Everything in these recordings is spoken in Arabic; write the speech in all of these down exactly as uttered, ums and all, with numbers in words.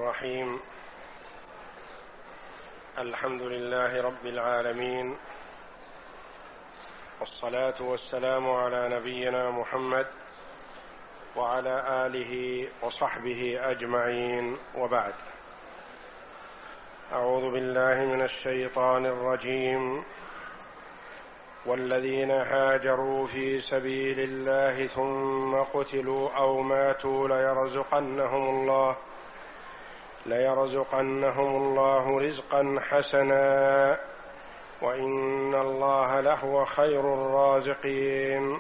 الرحيم. الحمد لله رب العالمين، والصلاة والسلام على نبينا محمد وعلى آله وصحبه أجمعين، وبعد. أعوذ بالله من الشيطان الرجيم. والذين هاجروا في سبيل الله ثم قتلوا أو ماتوا ليرزقنهم الله ليرزقنهم الله رزقا حسنا وإن الله لهو خير الرازقين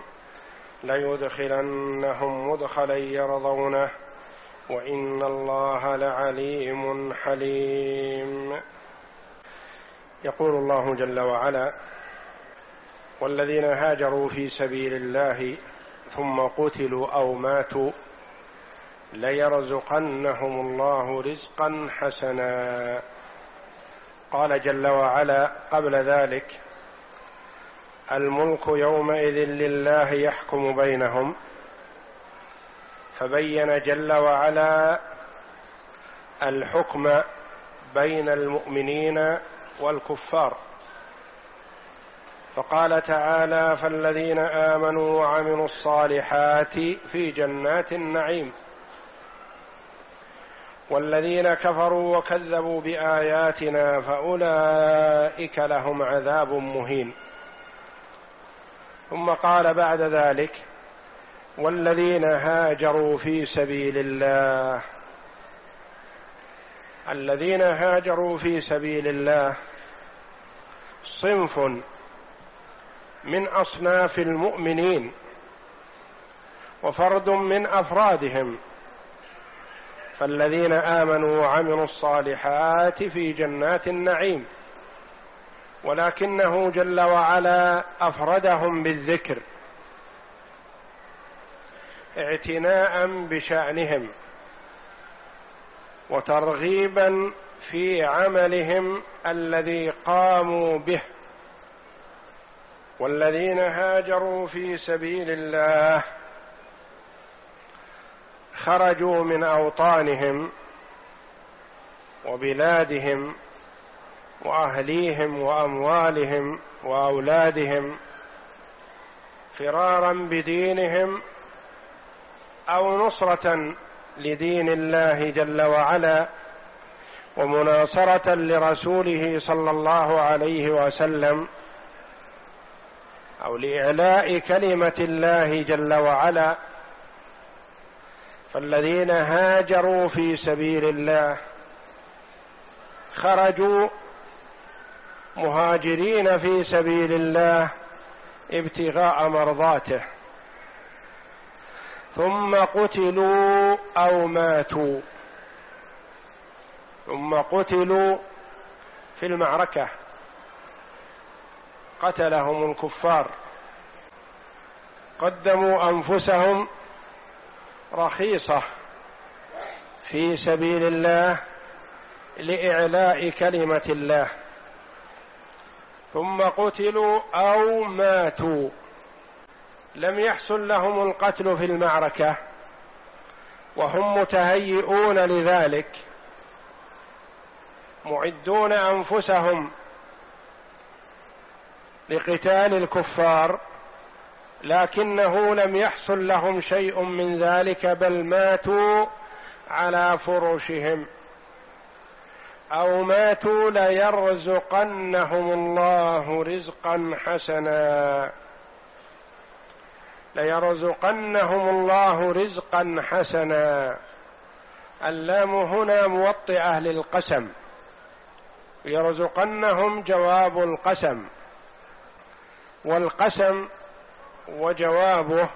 ليدخلنهم مدخلا يرضونه وإن الله لعليم حليم. يقول الله جل وعلا: والذين هاجروا في سبيل الله ثم قتلوا أو ماتوا ليرزقنهم الله رزقا حسنا. قال جل وعلا قبل ذلك: الملك يومئذ لله يحكم بينهم. فبين جل وعلا الحكم بين المؤمنين والكفار، فقال تعالى: فالذين آمنوا وعملوا الصالحات في جنات النعيم، والذين كفروا وكذبوا بآياتنا فأولئك لهم عذاب مهين. ثم قال بعد ذلك: والذين هاجروا في سبيل الله. الذين هاجروا في سبيل الله صنف من أصناف المؤمنين وفرد من أفرادهم، فالذين آمنوا وعملوا الصالحات في جنات النعيم، ولكنه جل وعلا أفردهم بالذكر اعتناء بشأنهم وترغيبا في عملهم الذي قاموا به. والذين هاجروا في سبيل الله خرجوا من أوطانهم وبلادهم وأهليهم وأموالهم وأولادهم فرارا بدينهم أو نصرة لدين الله جل وعلا ومناصرة لرسوله صلى الله عليه وسلم، أو لإعلاء كلمة الله جل وعلا. فالذين هاجروا في سبيل الله خرجوا مهاجرين في سبيل الله ابتغاء مرضاته، ثم قتلوا أو ماتوا. ثم قتلوا في المعركة، قتلهم الكفار، قدموا أنفسهم رخيصة في سبيل الله لإعلاء كلمة الله، ثم قتلوا أو ماتوا. لم يحصل لهم القتل في المعركة وهم متهيئون لذلك، معدون أنفسهم لقتال الكفار، لكنه لم يحصل لهم شيء من ذلك، بل ماتوا على فرشهم. أو ماتوا ليرزقنهم الله رزقا حسنا ليرزقنهم الله رزقا حسنا. اللام هنا موطئة للقسم، يرزقنهم جواب القسم، والقسم وجوابه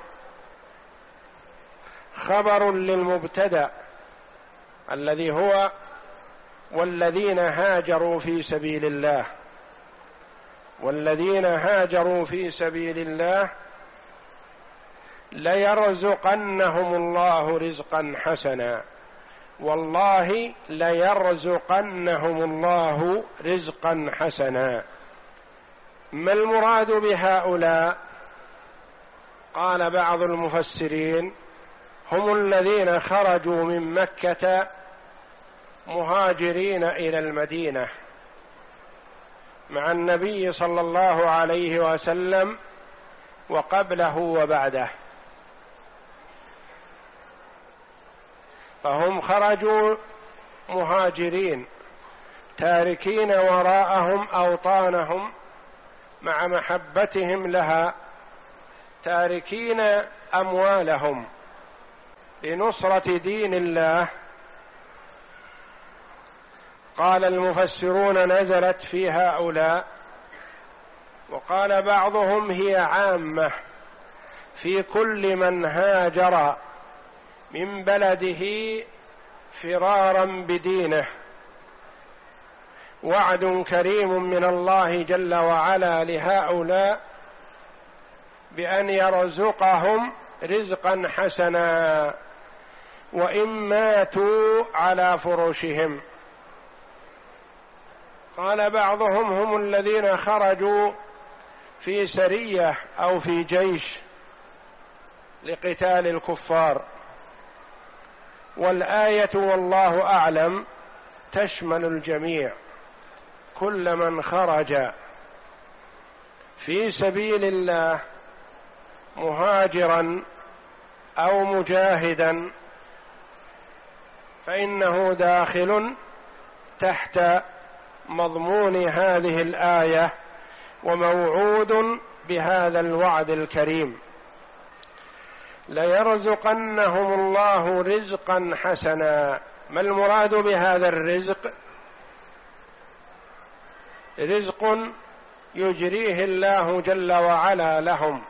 خبر للمبتدأ الذي هو والذين هاجروا في سبيل الله. والذين هاجروا في سبيل الله ليرزقنهم الله رزقا حسنا. والله ليرزقنهم الله رزقا حسنا. ما المراد بهؤلاء؟ قال بعض المفسرين: هم الذين خرجوا من مكة مهاجرين إلى المدينة مع النبي صلى الله عليه وسلم وقبله وبعده، فهم خرجوا مهاجرين تاركين وراءهم أوطانهم مع محبتهم لها، تاركين أموالهم لنصرة دين الله. قال المفسرون نزلت في هؤلاء، وقال بعضهم هي عامة في كل من هاجر من بلده فرارا بدينه. وعد كريم من الله جل وعلا لهؤلاء بأن يرزقهم رزقا حسنا وإن ماتوا على فرشهم. قال بعضهم هم الذين خرجوا في سرية أو في جيش لقتال الكفار، والآية والله أعلم تشمل الجميع، كل من خرج في سبيل الله مهاجرا أو مجاهدا فإنه داخل تحت مضمون هذه الآية وموعود بهذا الوعد الكريم. ليرزقنهم الله رزقا حسنا. ما المراد بهذا الرزق؟ رزق يجريه الله جل وعلا لهم.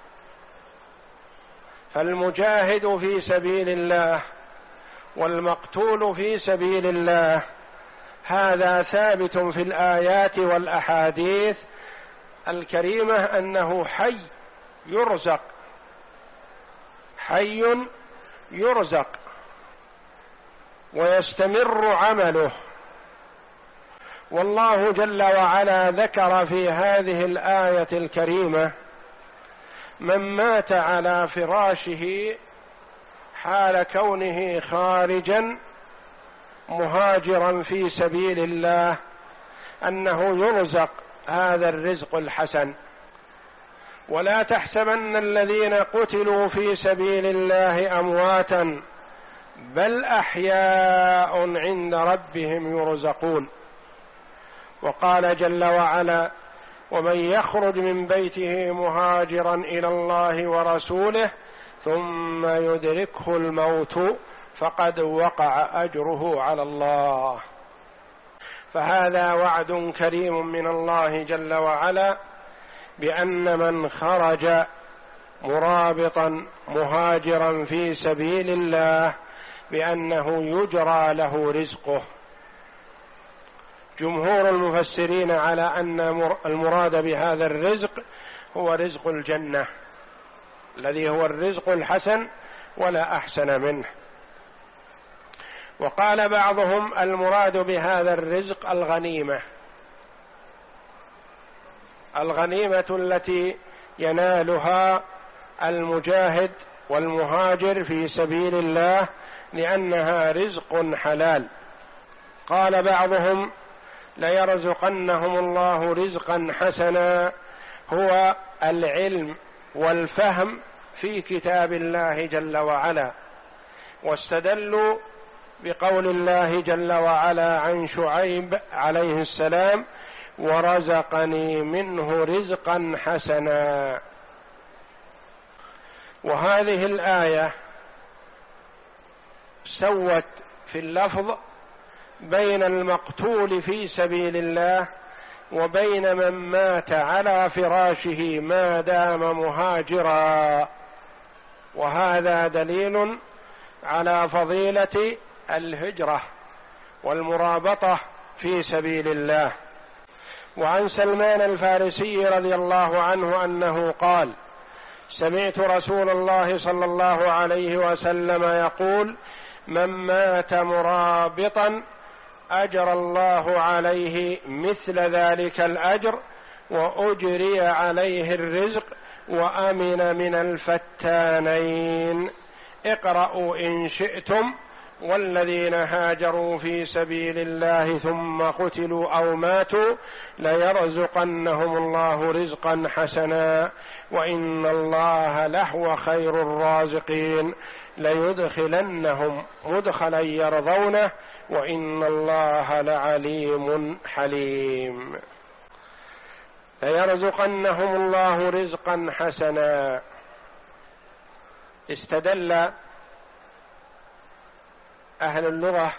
فالمجاهد في سبيل الله والمقتول في سبيل الله هذا ثابت في الآيات والأحاديث الكريمة أنه حي يرزق، حي يرزق ويستمر عمله. والله جل وعلا ذكر في هذه الآية الكريمة من مات على فراشه حال كونه خارجا مهاجرا في سبيل الله أنه يرزق هذا الرزق الحسن. ولا تحسبن الذين قتلوا في سبيل الله أمواتا بل أحياء عند ربهم يرزقون. وقال جل وعلا ومن يخرج من بيته مهاجرا إلى الله ورسوله ثم يدركه الموت فقد وقع أجره على الله. فهذا وعد كريم من الله جل وعلا بأن من خرج مرابطا مهاجرا في سبيل الله بأنه يجرى له رزقه. جمهور المفسرين على أن المراد بهذا الرزق هو رزق الجنة الذي هو الرزق الحسن ولا أحسن منه. وقال بعضهم المراد بهذا الرزق الغنيمة، الغنيمة التي ينالها المجاهد والمهاجر في سبيل الله لأنها رزق حلال. قال بعضهم ليرزقنهم الله رزقا حسنا هو العلم والفهم في كتاب الله جل وعلا، واستدلوا بقول الله جل وعلا عن شعيب عليه السلام ورزقني منه رزقا حسنا. وهذه الآية سوت في اللفظ بين المقتول في سبيل الله وبين من مات على فراشه ما دام مهاجرا، وهذا دليل على فضيلة الهجرة والمرابطة في سبيل الله. وعن سلمان الفارسي رضي الله عنه أنه قال سمعت رسول الله صلى الله عليه وسلم يقول من مات مرابطا أجر الله عليه مثل ذلك الأجر وأجري عليه الرزق وأمن من الفتانين. اقرأوا إن شئتم والذين هاجروا في سبيل الله ثم قتلوا أو ماتوا ليرزقنهم الله رزقا حسنا وإن الله لهو خير الرازقين ليدخلنهم مدخلا يرضونه وإن الله لعليم حليم. ليرزقنهم الله رزقا حسنا. استدل أهل اللغة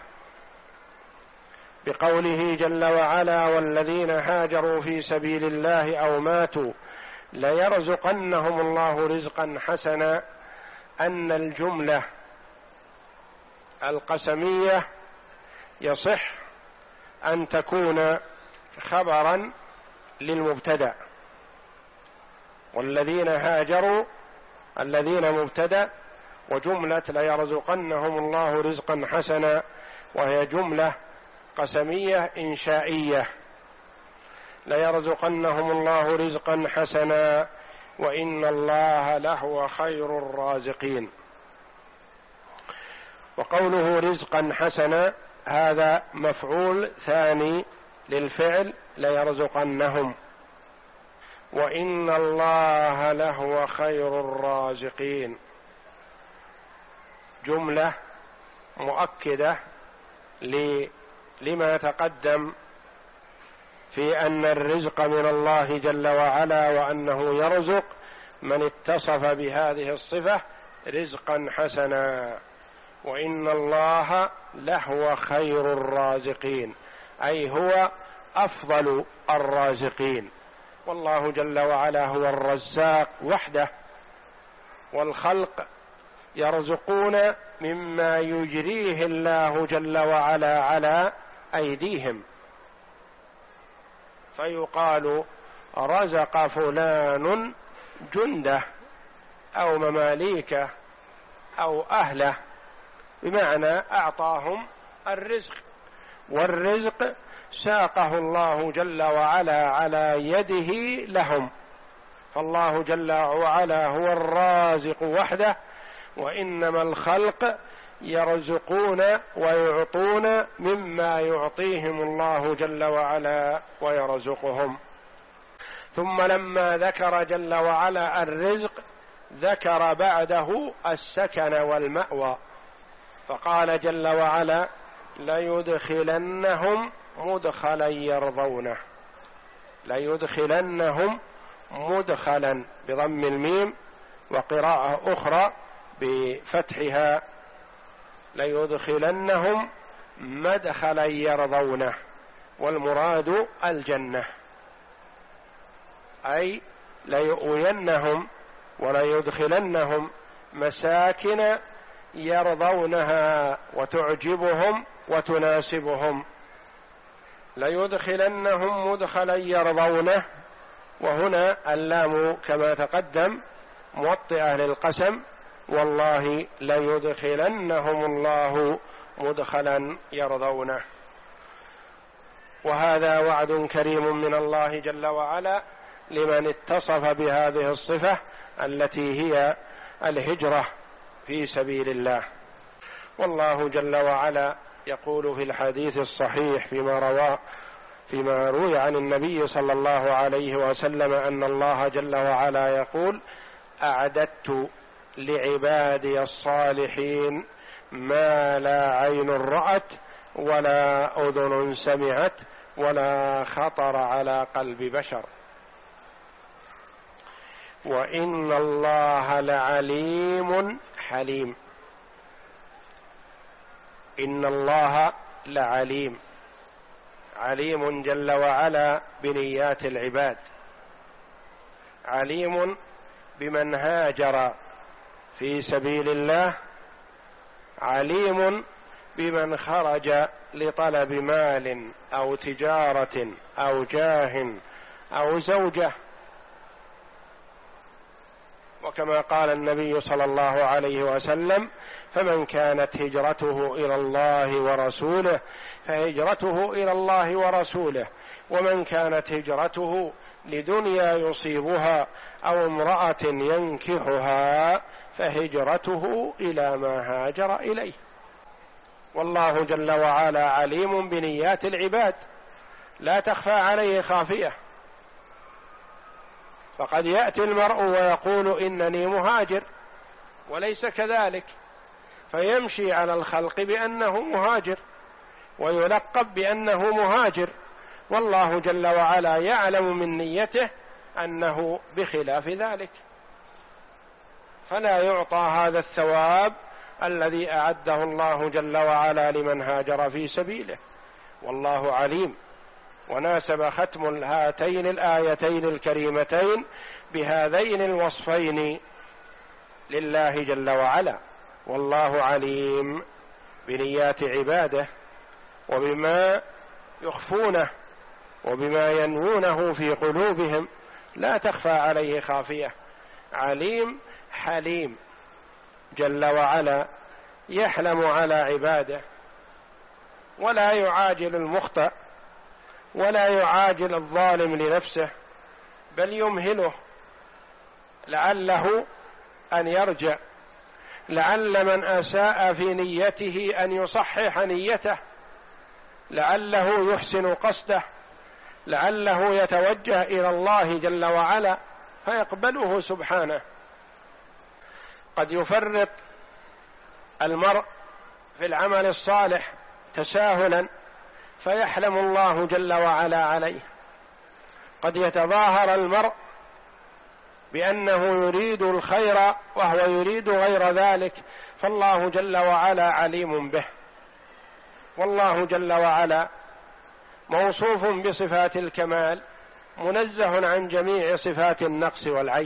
بقوله جل وعلا والذين هاجروا في سبيل الله أو ماتوا ليرزقنهم الله رزقا حسنا أن الجملة القسمية يصح أن تكون خبرا للمبتدأ، والذين هاجروا الذين مبتدأ، وجملة ليرزقنهم الله رزقا حسنا وهي جملة قسمية إنشائية. ليرزقنهم الله رزقا حسنا وإن الله لهو خير الرازقين. وقوله رزقا حسنا هذا مفعول ثاني للفعل ليرزقنهم، وإن الله لهو خير الرازقين، جملة مؤكدة لما تقدم في أن الرزق من الله جل وعلا وأنه يرزق من اتصف بهذه الصفة رزقا حسنا، وإن الله لهو خير الرازقين أي هو أفضل الرازقين. والله جل وعلا هو الرزاق وحده، والخلق يرزقون مما يجريه الله جل وعلا على أيديهم، فيقال رزق فلان جنده أو مماليكه أو أهله، بمعنى أعطاهم الرزق، والرزق ساقه الله جل وعلا على يده لهم، فالله جل وعلا هو الرازق وحده، وإنما الخلق يرزقون ويعطون مما يعطيهم الله جل وعلا ويرزقهم. ثم لما ذكر جل وعلا الرزق ذكر بعده السكن والمأوى، فقال جل وعلا ليدخلنهم مدخلا يرضونه، ليدخلنهم مدخلا بضم الميم، وقراءة أخرى بفتحها ليدخلنهم مدخلا يرضونه، والمراد الجنة، أي ليؤوينهم وليدخلنهم مساكن يرضونها وتعجبهم وتناسبهم. ليدخلنهم مدخلا يرضونه، وهنا اللام كما تقدم موطئة للقسم، والله ليدخلنهم الله مدخلا يرضونه. وهذا وعد كريم من الله جل وعلا لمن اتصف بهذه الصفة التي هي الهجرة في سبيل الله. والله جل وعلا يقول في الحديث الصحيح فيما روى فيما روي عن النبي صلى الله عليه وسلم أن الله جل وعلا يقول أعددت لعبادي الصالحين ما لا عين رأت ولا أذن سمعت ولا خطر على قلب بشر وإن الله لعليم حليم. إن الله لعليم، عليم جل وعلا بنيات العباد، عليم بمن هاجر في سبيل الله، عليم بمن خرج لطلب مال أو تجارة أو جاه أو زوجة. وكما قال النبي صلى الله عليه وسلم فمن كانت هجرته إلى الله ورسوله فهجرته إلى الله ورسوله، ومن كانت هجرته لدنيا يصيبها أو امرأة ينكحها فهجرته إلى ما هاجر إليه. والله جل وعلا عليم بنيات العباد لا تخفى عليه خافية. فقد يأتي المرء ويقول إنني مهاجر وليس كذلك، فيمشي على الخلق بأنه مهاجر ويلقب بأنه مهاجر، والله جل وعلا يعلم من نيته أنه بخلاف ذلك، فلا يعطى هذا الثواب الذي أعده الله جل وعلا لمن هاجر في سبيله، والله عليم. وناسب ختم هاتين الآيتين الكريمتين بهذين الوصفين لله جل وعلا، والله عليم بنيات عباده وبما يخفونه وبما ينوونه في قلوبهم، لا تخفى عليه خافية. عليم حليم جل وعلا، يحلم على عباده ولا يعاجل المخطئ ولا يعاجل الظالم لنفسه، بل يمهله لعله أن يرجع، لعل من أساء في نيته أن يصحح نيته، لعله يحسن قصده، لعله يتوجه إلى الله جل وعلا فيقبله سبحانه. قد يفرط المرء في العمل الصالح تساهلا فيحلم الله جل وعلا عليه، قد يتظاهر المرء بأنه يريد الخير وهو يريد غير ذلك، فالله جل وعلا عليم به. والله جل وعلا موصوف بصفات الكمال، منزه عن جميع صفات النقص والعيب،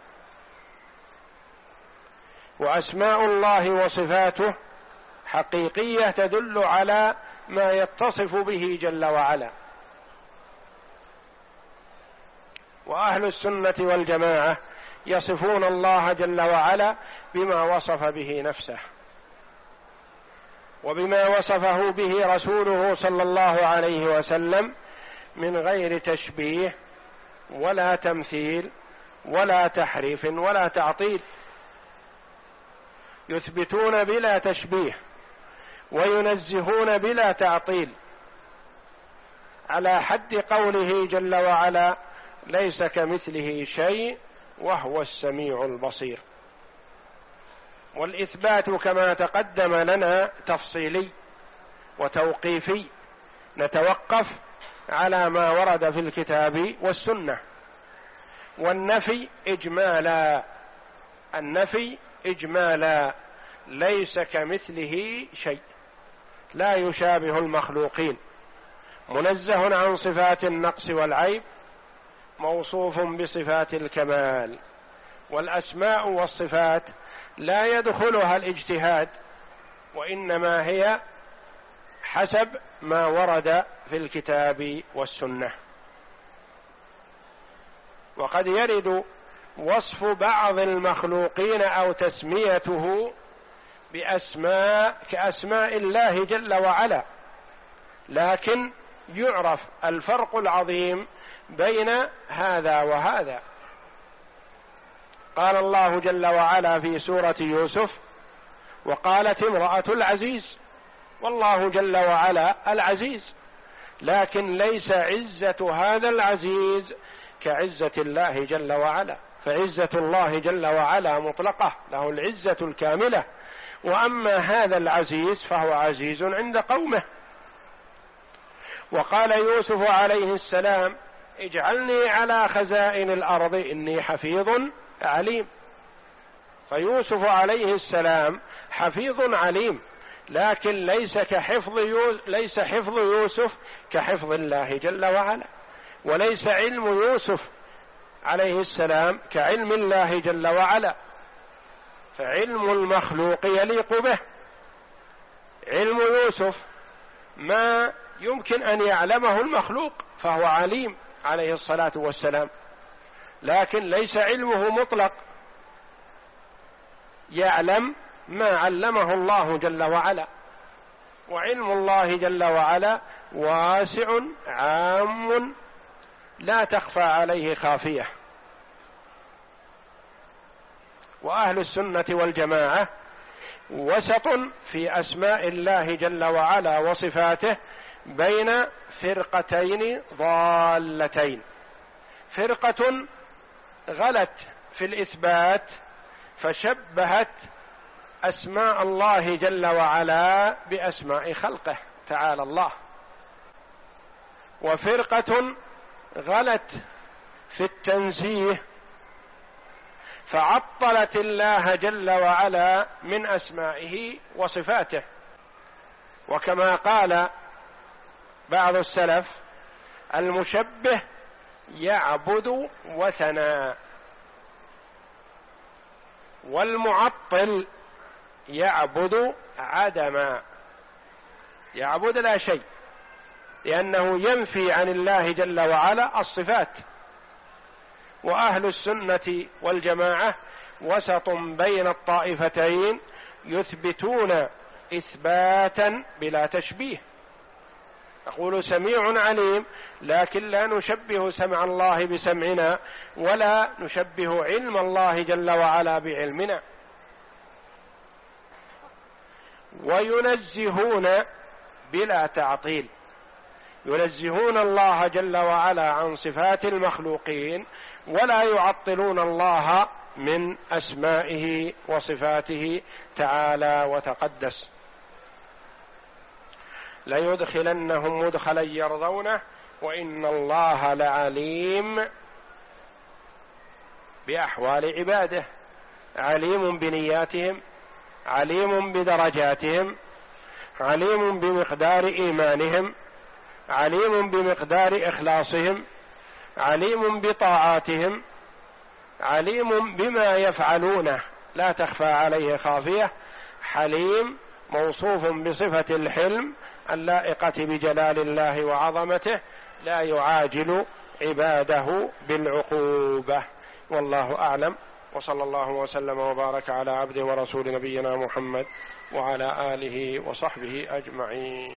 وأسماء الله وصفاته حقيقية تدل على ما يتصف به جل وعلا. وأهل السنة والجماعة يصفون الله جل وعلا بما وصف به نفسه وبما وصفه به رسوله صلى الله عليه وسلم من غير تشبيه ولا تمثيل ولا تحريف ولا تعطيل، يثبتون بلا تشبيه وينزهون بلا تعطيل، على حد قوله جل وعلا ليس كمثله شيء وهو السميع البصير. والإثبات كما تقدم لنا تفصيلي وتوقيفي، نتوقف على ما ورد في الكتاب والسنة، والنفي إجمالا، النفي إجمالا، ليس كمثله شيء، لا يشابه المخلوقين، منزه عن صفات النقص والعيب، موصوف بصفات الكمال. والأسماء والصفات لا يدخلها الاجتهاد، وإنما هي حسب ما ورد في الكتاب والسنة. وقد يرد وصف بعض المخلوقين أو تسميته بأسماء كأسماء الله جل وعلا، لكن يعرف الفرق العظيم بين هذا وهذا. قال الله جل وعلا في سورة يوسف: وقالت امرأة العزيز، والله جل وعلا العزيز، لكن ليس عزة هذا العزيز كعزة الله جل وعلا، فعزة الله جل وعلا مطلقة، له العزة الكاملة، وأما هذا العزيز فهو عزيز عند قومه. وقال يوسف عليه السلام: اجعلني على خزائن الأرض إني حفيظ عليم. فيوسف عليه السلام حفيظ عليم، لكن ليس كحفظ يوسف ليس حفظ يوسف كحفظ الله جل وعلا، وليس علم يوسف عليه السلام كعلم الله جل وعلا، فعلم المخلوق يليق به. علم يوسف ما يمكن أن يعلمه المخلوق، فهو عليم عليه الصلاة والسلام، لكن ليس علمه مطلق، يعلم ما علمه الله جل وعلا. وعلم الله جل وعلا واسع عام لا تخفى عليه خافية. وأهل السنة والجماعة وسط في أسماء الله جل وعلا وصفاته بين فرقتين ضالتين، فرقة غلت في الإثبات فشبهت أسماء الله جل وعلا بأسماء خلقه تعالى الله، وفرقة غلت في التنزيه فعطلت الله جل وعلا من أسمائه وصفاته. وكما قال بعض السلف: المشبه يعبد وثنا، والمعطل يعبد عدما، يعبد لا شيء، لأنه ينفي عن الله جل وعلا الصفات. وأهل السنة والجماعة وسط بين الطائفتين، يثبتون إثباتا بلا تشبيه. نقول سميع عليم، لكن لا نشبه سمع الله بسمعنا، ولا نشبه علم الله جل وعلا بعلمنا. وينزهون بلا تعطيل، ينزهون الله جل وعلا عن صفات المخلوقين، ولا يعطلون الله من أسمائه وصفاته تعالى وتقدس. ليدخلنهم مدخلا يرضونه وإن الله لعليم بأحوال عباده، عليم بنياتهم، عليم بدرجاتهم، عليم بمقدار إيمانهم، عليم بمقدار إخلاصهم، عليم بطاعاتهم، عليم بما يفعلونه لا تخفى عليه خافية، حليم موصوف بصفة الحلم اللائقة بجلال الله وعظمته، لا يعاجل عباده بالعقوبة. والله أعلم، وصلى الله وسلم وبارك على عبده ورسول نبينا محمد وعلى آله وصحبه أجمعين.